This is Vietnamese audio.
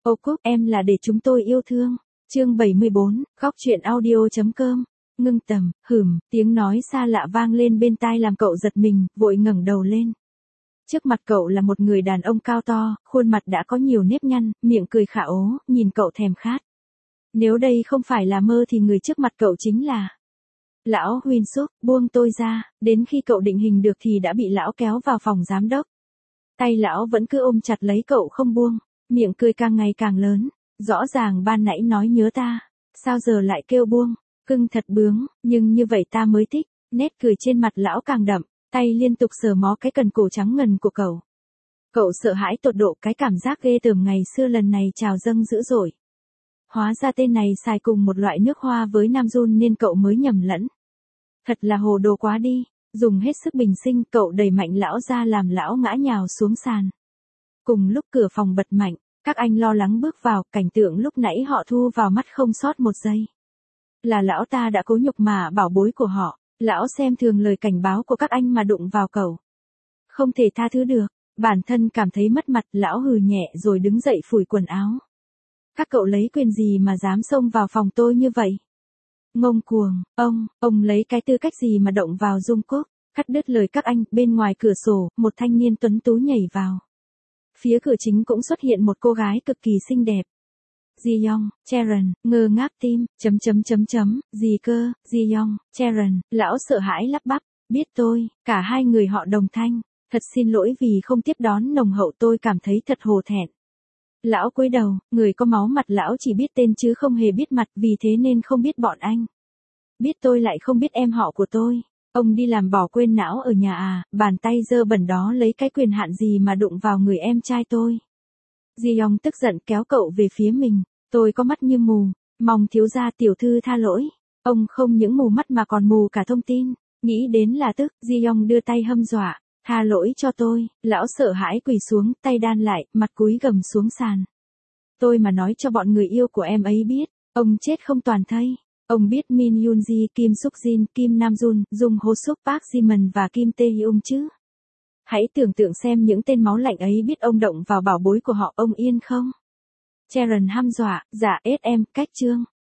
Ô Cúc, em là để chúng tôi yêu thương. Chương 74, Góc truyện audio.com. Ngưng tầm, tiếng nói xa lạ vang lên bên tai làm cậu giật mình, vội ngẩng đầu lên. Trước mặt cậu là một người đàn ông cao to, khuôn mặt đã có nhiều nếp nhăn, miệng cười khả ố, nhìn cậu thèm khát. Nếu đây không phải là mơ thì người trước mặt cậu chính là Lão Huynh Súc. Buông tôi ra. Đến khi cậu định hình được thì đã bị lão kéo vào phòng giám đốc. Tay lão vẫn cứ ôm chặt lấy cậu không buông, miệng cười càng ngày càng lớn. Rõ ràng ban nãy nói nhớ ta, sao giờ lại kêu buông, cưng thật bướng, nhưng như vậy ta mới thích. Nét cười trên mặt lão càng đậm, tay liên tục sờ mó cái cần cổ trắng ngần của cậu. Cậu sợ hãi tột độ, cái cảm giác ghê tởm ngày xưa lần này trào dâng dữ dội. Hóa ra tên này xài cùng một loại nước hoa với Nam Jun nên cậu mới nhầm lẫn. Thật là hồ đồ quá đi. Dùng hết sức bình sinh, cậu đẩy mạnh lão ra làm lão ngã nhào xuống sàn. Cùng lúc cửa phòng bật mạnh, các anh lo lắng bước vào, cảnh tượng lúc nãy họ thu vào mắt không sót một giây. Là lão ta đã cố nhục mạ bảo bối của họ, lão xem thường lời cảnh báo của các anh mà đụng vào cậu. Không thể tha thứ được, bản thân cảm thấy mất mặt, lão hừ nhẹ rồi đứng dậy phủi quần áo. Các cậu lấy quyền gì mà dám xông vào phòng tôi như vậy? Ngông cuồng, ông lấy cái tư cách gì mà động vào Dung Cúc? Cắt đứt lời các anh, bên ngoài cửa sổ, một thanh niên tuấn tú nhảy vào. Phía cửa chính cũng xuất hiện một cô gái cực kỳ xinh đẹp. Ji Young, Charon, ngơ ngác tim, gì cơ, Ji Young, Charon, lão sợ hãi lắp bắp, biết tôi, cả hai người họ đồng thanh, thật xin lỗi vì không tiếp đón nồng hậu, tôi cảm thấy thật hổ thẹn. Lão cúi đầu, người có máu mặt lão chỉ biết tên chứ không hề biết mặt, vì thế nên không biết bọn anh. Biết tôi lại không biết em họ của tôi. Ông đi làm bỏ quên não ở nhà à, bàn tay dơ bẩn đó lấy cái quyền hạn gì mà đụng vào người em trai tôi. Ji Young tức giận kéo cậu về phía mình, tôi có mắt như mù, mong thiếu gia tiểu thư tha lỗi. Ông không những mù mắt mà còn mù cả thông tin, nghĩ đến là tức. Ji Young đưa tay hâm dọa, tha lỗi cho tôi. Lão sợ hãi quỳ xuống, tay đan lại, mặt cúi gầm xuống sàn. Tôi mà nói cho bọn người yêu của em ấy biết, ông chết không toàn thây. Ông biết Min Yoonji, Kim Suk Jin, Kim Nam Jun, Jung Ho Suk, Park Ji-min và Kim Tae Hyung chứ. Hãy tưởng tượng xem những tên máu lạnh ấy biết ông động vào bảo bối của họ, ông yên không? Charon hăm dọa, dạ SM, cách chương.